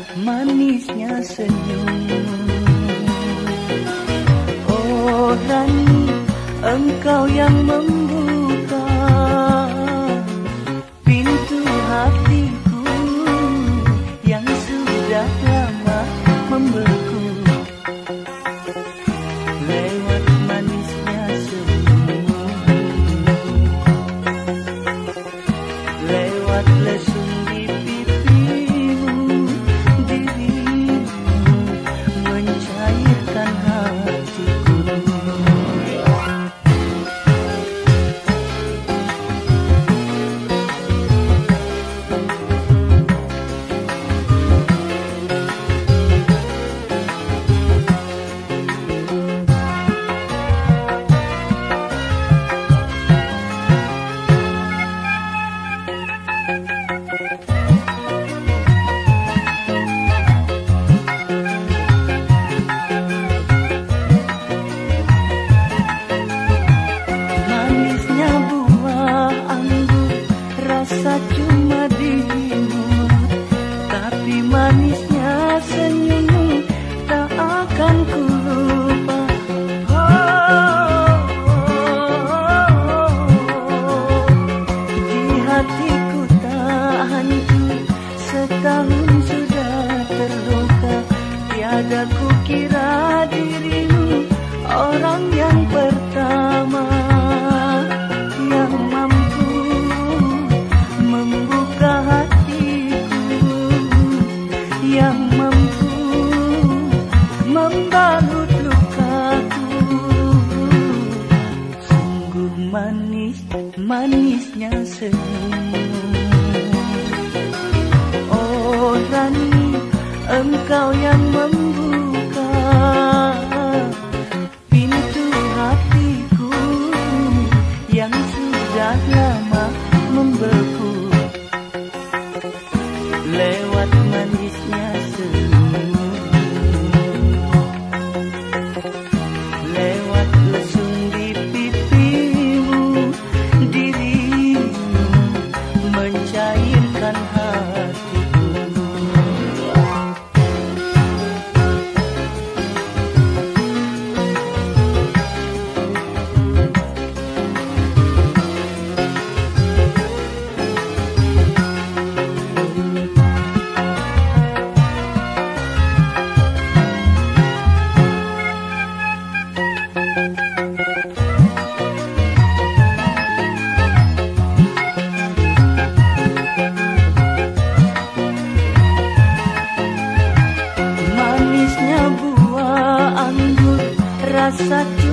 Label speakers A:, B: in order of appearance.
A: manisnya senyum. Oh Rani, engkau yang membuka pintu hatiku yang sudah lama membeku. Lewat manisnya senyum, lewat lesung di pipimu, dirimu mencairkan hatiku. Manisnya buah anggur rasa cuma di mulut, tapi manisnya senyummu tak akan ku lupa. Di hatiku tak hancur, setahun sudah terluka. Tiada kukira dirimu orang yang pertama yang mampu membuka hatiku, yang mampu membalut lukaku. Sungguh manis, manisnya senyum. Oh Rani, engkau yang membuka pintu hatiku yang sudah lama membeku. Lewat manisnya senyum, lewat lesung di pipimu, dirimu mencairkan hatiku. Manisnya buah anggur rasa